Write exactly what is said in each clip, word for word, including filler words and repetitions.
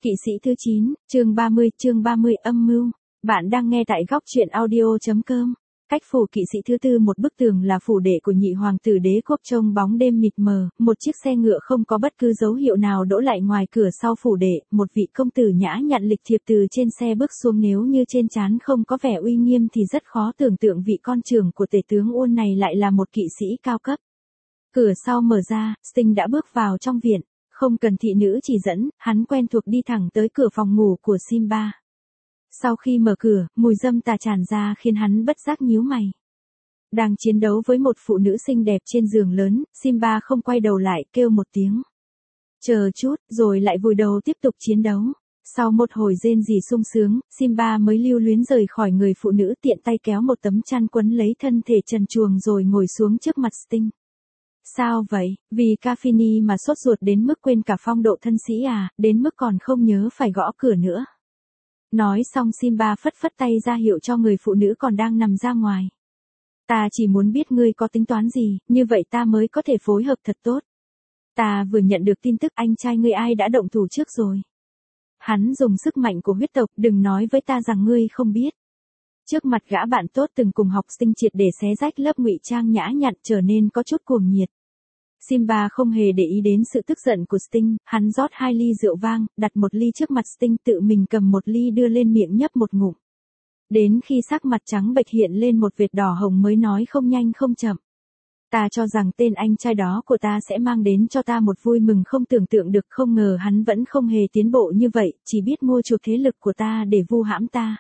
Kỵ sĩ thứ chín, chương ba mươi, chương ba mươi âm mưu. Bạn đang nghe tại góc truyện audio.com. Cách phủ kỵ sĩ thứ tư một bức tường là phủ đệ của nhị hoàng tử đế quốc trông bóng đêm mịt mờ, một chiếc xe ngựa không có bất cứ dấu hiệu nào đỗ lại ngoài cửa sau phủ đệ, một vị công tử nhã nhặn lịch thiệp từ trên xe bước xuống, nếu như trên trán không có vẻ uy nghiêm thì rất khó tưởng tượng vị con trưởng của tể tướng Uôn này lại là một kỵ sĩ cao cấp. Cửa sau mở ra, Sting đã bước vào trong viện. Không cần thị nữ chỉ dẫn, hắn quen thuộc đi thẳng tới cửa phòng ngủ của Simba. Sau khi mở cửa, mùi dâm tà tràn ra khiến hắn bất giác nhíu mày. Đang chiến đấu với một phụ nữ xinh đẹp trên giường lớn, Simba không quay đầu lại, kêu một tiếng. Chờ chút, rồi lại vùi đầu tiếp tục chiến đấu. Sau một hồi rên rỉ sung sướng, Simba mới lưu luyến rời khỏi người phụ nữ, tiện tay kéo một tấm chăn quấn lấy thân thể trần truồng rồi ngồi xuống trước mặt Sting. Sao vậy, vì Cafini mà sốt ruột đến mức quên cả phong độ thân sĩ à, đến mức còn không nhớ phải gõ cửa nữa. Nói xong Simba phất phất tay ra hiệu cho người phụ nữ còn đang nằm ra ngoài. Ta chỉ muốn biết ngươi có tính toán gì, như vậy ta mới có thể phối hợp thật tốt. Ta vừa nhận được tin tức anh trai ngươi ai đã động thủ trước rồi. Hắn dùng sức mạnh của huyết tộc, đừng nói với ta rằng ngươi không biết. Trước mặt gã bạn tốt từng cùng học sinh triệt để xé rách lớp ngụy trang nhã nhặn trở nên có chút cuồng nhiệt. Simba không hề để ý đến sự tức giận của Sting, hắn rót hai ly rượu vang, đặt một ly trước mặt Sting, tự mình cầm một ly đưa lên miệng nhấp một ngụm. Đến khi sắc mặt trắng bệch hiện lên một vệt đỏ hồng mới nói không nhanh không chậm. Ta cho rằng tên anh trai đó của ta sẽ mang đến cho ta một vui mừng không tưởng tượng được, không ngờ hắn vẫn không hề tiến bộ như vậy, chỉ biết mua chuộc thế lực của ta để vu hãm ta.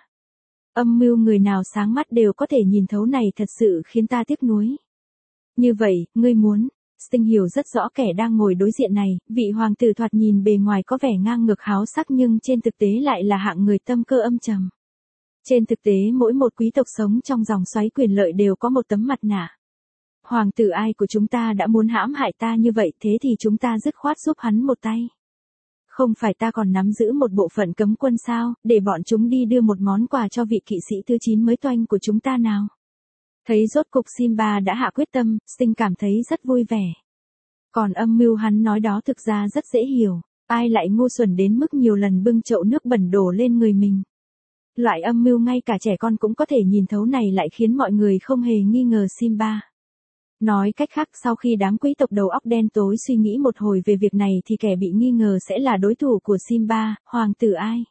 Âm mưu người nào sáng mắt đều có thể nhìn thấu này thật sự khiến ta tiếc nuối. Như vậy, ngươi muốn... Sting hiểu rất rõ kẻ đang ngồi đối diện này, vị hoàng tử thoạt nhìn bề ngoài có vẻ ngang ngược háo sắc nhưng trên thực tế lại là hạng người tâm cơ âm trầm. Trên thực tế mỗi một quý tộc sống trong dòng xoáy quyền lợi đều có một tấm mặt nạ. Hoàng tử ai của chúng ta đã muốn hãm hại ta như vậy, thế thì chúng ta dứt khoát giúp hắn một tay. Không phải ta còn nắm giữ một bộ phận cấm quân sao, để bọn chúng đi đưa một món quà cho vị kỵ sĩ thứ chín mới toanh của chúng ta nào. Thấy rốt cục Simba đã hạ quyết tâm, Sting cảm thấy rất vui vẻ. Còn âm mưu hắn nói đó thực ra rất dễ hiểu, ai lại ngu xuẩn đến mức nhiều lần bưng chậu nước bẩn đổ lên người mình. Loại âm mưu ngay cả trẻ con cũng có thể nhìn thấu này lại khiến mọi người không hề nghi ngờ Simba. Nói cách khác, sau khi đám quý tộc đầu óc đen tối suy nghĩ một hồi về việc này thì kẻ bị nghi ngờ sẽ là đối thủ của Simba, hoàng tử ai.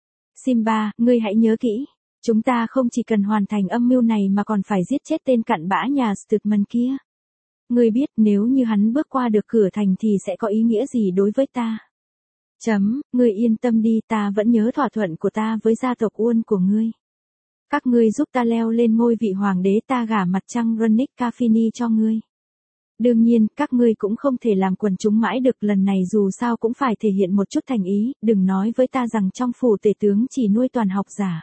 Simba, ngươi hãy nhớ kỹ. Chúng ta không chỉ cần hoàn thành âm mưu này mà còn phải giết chết tên cặn bã nhà Stutman kia. Ngươi biết nếu như hắn bước qua được cửa thành thì sẽ có ý nghĩa gì đối với ta. Chấm, ngươi yên tâm đi, ta vẫn nhớ thỏa thuận của ta với gia tộc Uôn của ngươi. Các ngươi giúp ta leo lên ngôi vị hoàng đế, ta gả mặt trăng Ronick Cafini cho ngươi. Đương nhiên, các ngươi cũng không thể làm quần chúng mãi được, lần này dù sao cũng phải thể hiện một chút thành ý, đừng nói với ta rằng trong phủ tể tướng chỉ nuôi toàn học giả.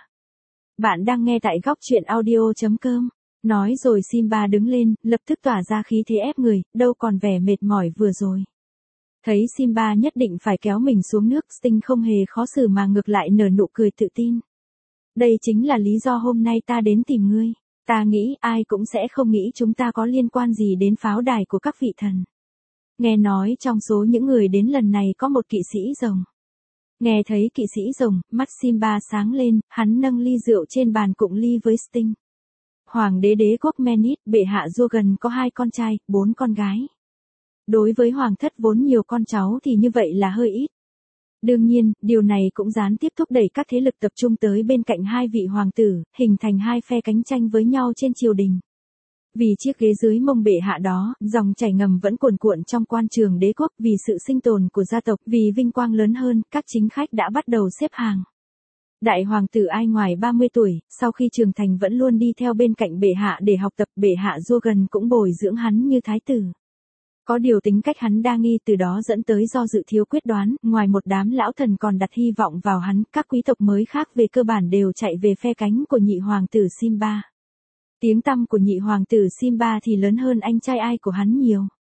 Bạn đang nghe tại góc truyện audio.com. Nói rồi Simba đứng lên, lập tức tỏa ra khí thế ép người, đâu còn vẻ mệt mỏi vừa rồi. Thấy Simba nhất định phải kéo mình xuống nước, Sting không hề khó xử mà ngược lại nở nụ cười tự tin. Đây chính là lý do hôm nay ta đến tìm ngươi. Ta nghĩ ai cũng sẽ không nghĩ chúng ta có liên quan gì đến pháo đài của các vị thần. Nghe nói trong số những người đến lần này có một kỵ sĩ rồng. Nghe thấy kỵ sĩ rồng, mắt Simba sáng lên, hắn nâng ly rượu trên bàn cụng ly với Sting. Hoàng đế đế quốc Menit, bệ hạ Drogon có hai con trai, bốn con gái. Đối với hoàng thất vốn nhiều con cháu thì như vậy là hơi ít. Đương nhiên, điều này cũng gián tiếp thúc đẩy các thế lực tập trung tới bên cạnh hai vị hoàng tử, hình thành hai phe cánh tranh với nhau trên triều đình. Vì chiếc ghế dưới mông bệ hạ đó, dòng chảy ngầm vẫn cuồn cuộn trong quan trường đế quốc, vì sự sinh tồn của gia tộc, vì vinh quang lớn hơn, các chính khách đã bắt đầu xếp hàng. Đại hoàng tử ai ngoài ba mươi tuổi, sau khi trưởng thành vẫn luôn đi theo bên cạnh bệ hạ để học tập, bệ hạ Drogon cũng bồi dưỡng hắn như thái tử. Có điều tính cách hắn đa nghi, từ đó dẫn tới do dự thiếu quyết đoán, ngoài một đám lão thần còn đặt hy vọng vào hắn, các quý tộc mới khác về cơ bản đều chạy về phe cánh của nhị hoàng tử Simba. Tiếng tăm của nhị hoàng tử Simba thì lớn hơn anh trai ai của hắn nhiều.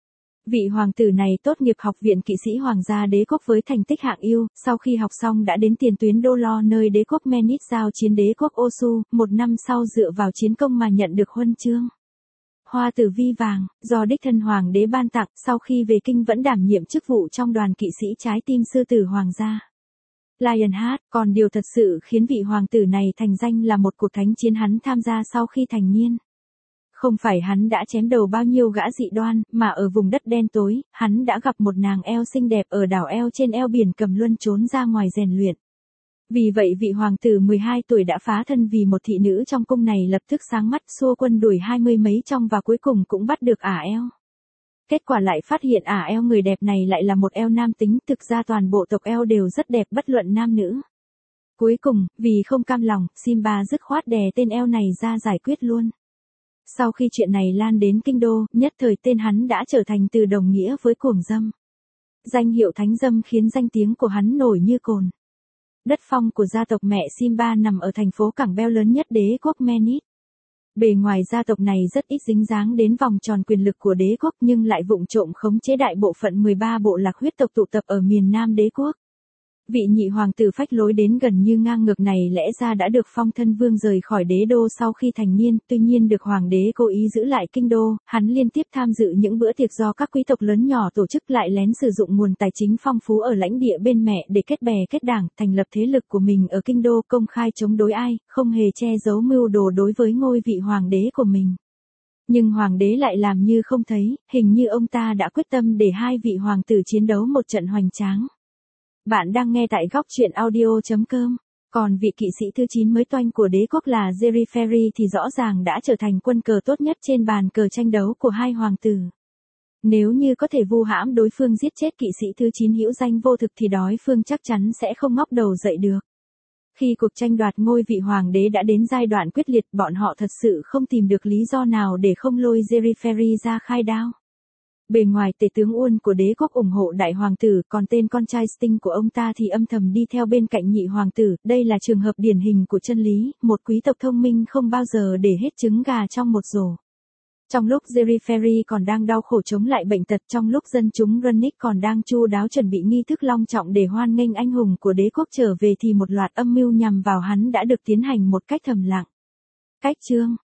Vị hoàng tử này tốt nghiệp học viện kỵ sĩ hoàng gia đế quốc với thành tích hạng yêu, sau khi học xong đã đến tiền tuyến Đô Lo nơi đế quốc Menit giao chiến đế quốc Osu, một năm sau dựa vào chiến công mà nhận được huân chương Hoa tử vi vàng, do đích thân hoàng đế ban tặng, sau khi về kinh vẫn đảm nhiệm chức vụ trong đoàn kỵ sĩ trái tim sư tử hoàng gia. Lionheart, còn điều thật sự khiến vị hoàng tử này thành danh là một cuộc thánh chiến hắn tham gia sau khi thành niên. Không phải hắn đã chém đầu bao nhiêu gã dị đoan, mà ở vùng đất đen tối, hắn đã gặp một nàng eo xinh đẹp ở đảo eo trên eo biển Cầm Luân trốn ra ngoài rèn luyện. Vì vậy vị hoàng tử mười hai tuổi đã phá thân vì một thị nữ trong cung này lập tức sáng mắt xua quân đuổi hai mươi mấy trong và cuối cùng cũng bắt được ả eo. Kết quả lại phát hiện ả eo người đẹp này lại là một eo nam tính, thực ra toàn bộ tộc eo đều rất đẹp bất luận nam nữ. Cuối cùng, vì không cam lòng, Simba dứt khoát đè tên eo này ra giải quyết luôn. Sau khi chuyện này lan đến kinh đô, nhất thời tên hắn đã trở thành từ đồng nghĩa với cuồng dâm. Danh hiệu thánh dâm khiến danh tiếng của hắn nổi như cồn. Đất phong của gia tộc mẹ Simba nằm ở thành phố cảng beo lớn nhất đế quốc Menit. Bề ngoài gia tộc này rất ít dính dáng đến vòng tròn quyền lực của đế quốc nhưng lại vụng trộm khống chế đại bộ phận mười ba bộ lạc huyết tộc tụ tập ở miền Nam đế quốc. Vị nhị hoàng tử phách lối đến gần như ngang ngược này lẽ ra đã được phong thân vương rời khỏi đế đô sau khi thành niên, tuy nhiên được hoàng đế cố ý giữ lại kinh đô, hắn liên tiếp tham dự những bữa tiệc do các quý tộc lớn nhỏ tổ chức lại lén sử dụng nguồn tài chính phong phú ở lãnh địa bên mẹ để kết bè kết đảng, thành lập thế lực của mình ở kinh đô công khai chống đối ai, không hề che giấu mưu đồ đối với ngôi vị hoàng đế của mình. Nhưng hoàng đế lại làm như không thấy, hình như ông ta đã quyết tâm để hai vị hoàng tử chiến đấu một trận hoành tráng. Bạn đang nghe tại góc truyện audio chấm com. Còn vị kỵ sĩ thứ chín mới toanh của đế quốc là Jerry Ferry thì rõ ràng đã trở thành quân cờ tốt nhất trên bàn cờ tranh đấu của hai hoàng tử. Nếu như có thể vu hãm đối phương giết chết kỵ sĩ thứ chín hữu danh vô thực thì đối phương chắc chắn sẽ không ngóc đầu dậy được. Khi cuộc tranh đoạt ngôi vị hoàng đế đã đến giai đoạn quyết liệt, bọn họ thật sự không tìm được lý do nào để không lôi Jerry Ferry ra khai đao. Bề ngoài tể tướng Uôn của đế quốc ủng hộ đại hoàng tử, còn tên con trai Sting của ông ta thì âm thầm đi theo bên cạnh nhị hoàng tử, đây là trường hợp điển hình của chân lý, một quý tộc thông minh không bao giờ để hết trứng gà trong một rổ. Trong lúc Jerry Ferry còn đang đau khổ chống lại bệnh tật, trong lúc dân chúng Runnick còn đang chu đáo chuẩn bị nghi thức long trọng để hoan nghênh anh hùng của đế quốc trở về thì một loạt âm mưu nhằm vào hắn đã được tiến hành một cách thầm lặng. Cách chương